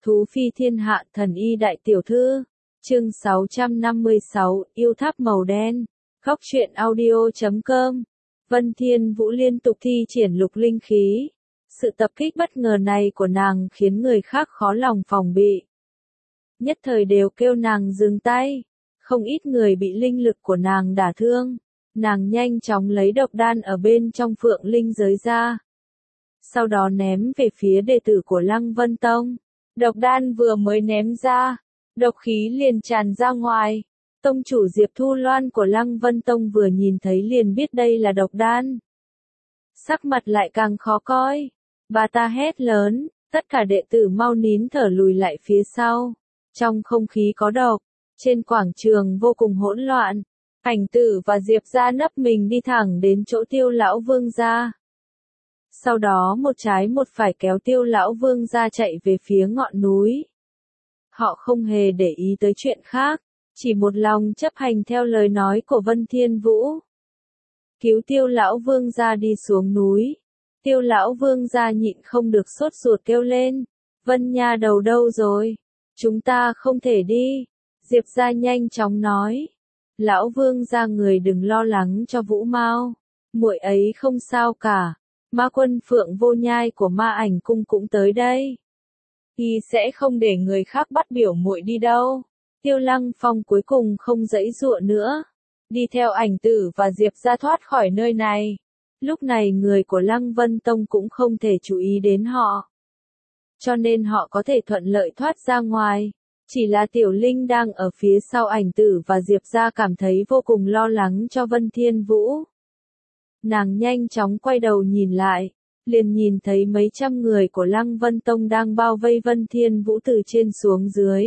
Thú phi thiên hạ thần y đại tiểu thư. Chương 656, yêu tháp màu đen. Khóc truyện audio.com. Vân Thiên Vũ liên tục thi triển lục linh khí. Sự tập kích bất ngờ này của nàng khiến người khác khó lòng phòng bị. Nhất thời đều kêu nàng dừng tay. Không ít người bị linh lực của nàng đả thương. Nàng nhanh chóng lấy độc đan ở bên trong phượng linh giới ra. Sau đó ném về phía đệ tử của Lăng Vân Tông. Độc đan vừa mới ném ra, độc khí liền tràn ra ngoài. Tông chủ Diệp Thu Loan của Lăng Vân Tông vừa nhìn thấy liền biết đây là độc đan. Sắc mặt lại càng khó coi. Bà ta hét lớn, tất cả đệ tử mau nín thở lùi lại phía sau. Trong không khí có độc, trên quảng trường vô cùng hỗn loạn. Ảnh Tử và Diệp gia nấp mình đi thẳng đến chỗ Tiêu lão vương gia. Sau đó một trái một phải kéo Tiêu lão vương gia chạy về phía ngọn núi. Họ không hề để ý tới chuyện khác, chỉ một lòng chấp hành theo lời nói của Vân Thiên Vũ. Cứu Tiêu lão vương gia đi xuống núi. Tiêu lão vương gia nhịn không được sốt ruột kêu lên. Vân nha đầu đâu rồi? Chúng ta không thể đi. Diệp gia nhanh chóng nói. Lão vương gia người đừng lo lắng cho Vũ Mao. Muội ấy không sao cả. Ma quân Phượng Vô Nhai của Ma Ảnh Cung cũng tới đây. Y sẽ không để người khác bắt biểu muội đi đâu. Tiêu Lăng Phong cuối cùng không giãy giụa nữa. Đi theo Ảnh Tử và Diệp gia thoát khỏi nơi này. Lúc này người của Lăng Vân Tông cũng không thể chú ý đến họ. Cho nên họ có thể thuận lợi thoát ra ngoài. Chỉ là Tiểu Linh đang ở phía sau Ảnh Tử và Diệp gia cảm thấy vô cùng lo lắng cho Vân Thiên Vũ. Nàng nhanh chóng quay đầu nhìn lại, liền nhìn thấy mấy trăm người của Lăng Vân Tông đang bao vây Vân Thiên Vũ từ trên xuống dưới.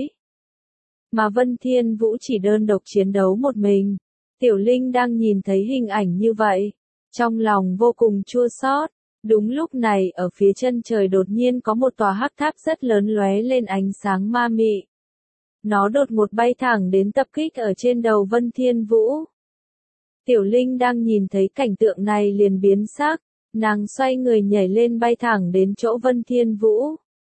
Mà Vân Thiên Vũ chỉ đơn độc chiến đấu một mình. Tiểu Linh đang nhìn thấy hình ảnh như vậy, trong lòng vô cùng chua xót. Đúng lúc này ở phía chân trời đột nhiên có một tòa hắc tháp rất lớn lóe lên ánh sáng ma mị. Nó đột ngột bay thẳng đến tập kích ở trên đầu Vân Thiên Vũ. Tiểu Linh đang nhìn thấy cảnh tượng này liền biến sắc, nàng xoay người nhảy lên bay thẳng đến chỗ Vân Thiên Vũ.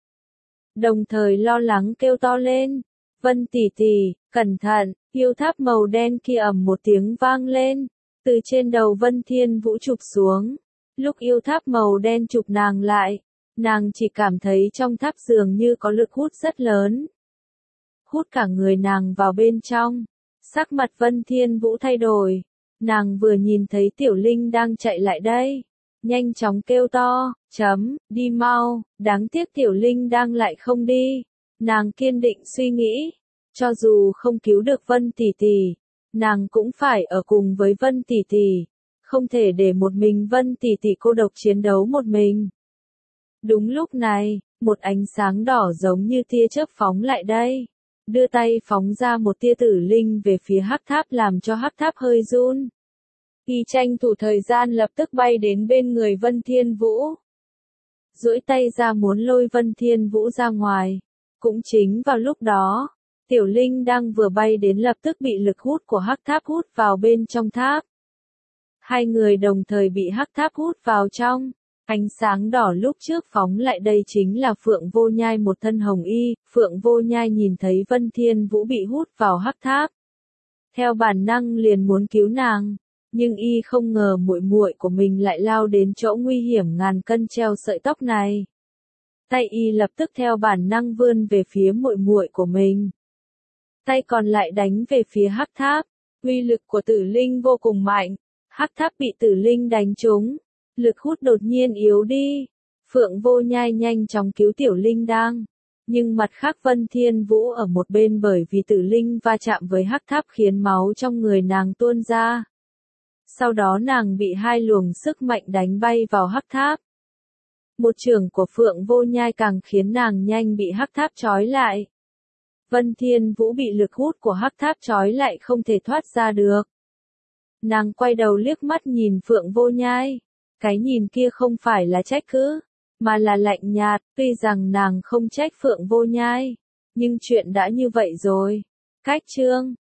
Đồng thời lo lắng kêu to lên, Vân tỷ tỷ, cẩn thận, yêu tháp màu đen kia ầm một tiếng vang lên, từ trên đầu Vân Thiên Vũ chụp xuống. Lúc yêu tháp màu đen chụp nàng lại, nàng chỉ cảm thấy trong tháp dường như có lực hút rất lớn. Hút cả người nàng vào bên trong, sắc mặt Vân Thiên Vũ thay đổi. Nàng vừa nhìn thấy Tiểu Linh đang chạy lại đây, nhanh chóng kêu to, đi mau, đáng tiếc Tiểu Linh đang lại không đi. Nàng kiên định suy nghĩ, cho dù không cứu được Vân tỷ tỷ, nàng cũng phải ở cùng với Vân tỷ tỷ, không thể để một mình Vân tỷ tỷ cô độc chiến đấu một mình. Đúng lúc này, một ánh sáng đỏ giống như tia chớp phóng lại đây. Đưa tay phóng ra một tia tử linh về phía hắc tháp làm cho hắc tháp hơi run. Y tranh thủ thời gian lập tức bay đến bên người Vân Thiên Vũ. Duỗi tay ra muốn lôi Vân Thiên Vũ ra ngoài. Cũng chính vào lúc đó, Tiểu Linh đang vừa bay đến lập tức bị lực hút của hắc tháp hút vào bên trong tháp. Hai người đồng thời bị hắc tháp hút vào trong. Ánh sáng đỏ lúc trước phóng lại đây chính là Phượng Vô Nhai một thân hồng y. Phượng Vô Nhai nhìn thấy Vân Thiên Vũ bị hút vào hắc tháp, theo bản năng liền muốn cứu nàng, nhưng y không ngờ muội muội của mình lại lao đến chỗ nguy hiểm ngàn cân treo sợi tóc này. Tay y lập tức theo bản năng vươn về phía muội muội của mình. Tay còn lại đánh về phía hắc tháp. Uy lực của Tử Linh vô cùng mạnh. Hắc tháp bị Tử Linh đánh trúng. Lực hút đột nhiên yếu đi. Phượng Vô Nhai nhanh chóng cứu Tiểu Linh đang. Nhưng mặt khác Vân Thiên Vũ ở một bên bởi vì Tử Linh va chạm với hắc tháp khiến máu trong người nàng tuôn ra. Sau đó nàng bị hai luồng sức mạnh đánh bay vào hắc tháp. Một chưởng của Phượng Vô Nhai càng khiến nàng nhanh bị hắc tháp trói lại. Vân Thiên Vũ bị lực hút của hắc tháp trói lại không thể thoát ra được. Nàng quay đầu liếc mắt nhìn Phượng Vô Nhai. Cái nhìn kia không phải là trách cứ, mà là lạnh nhạt. Tuy rằng nàng không trách Phượng Vô Nhai, nhưng chuyện đã như vậy rồi. Cách chương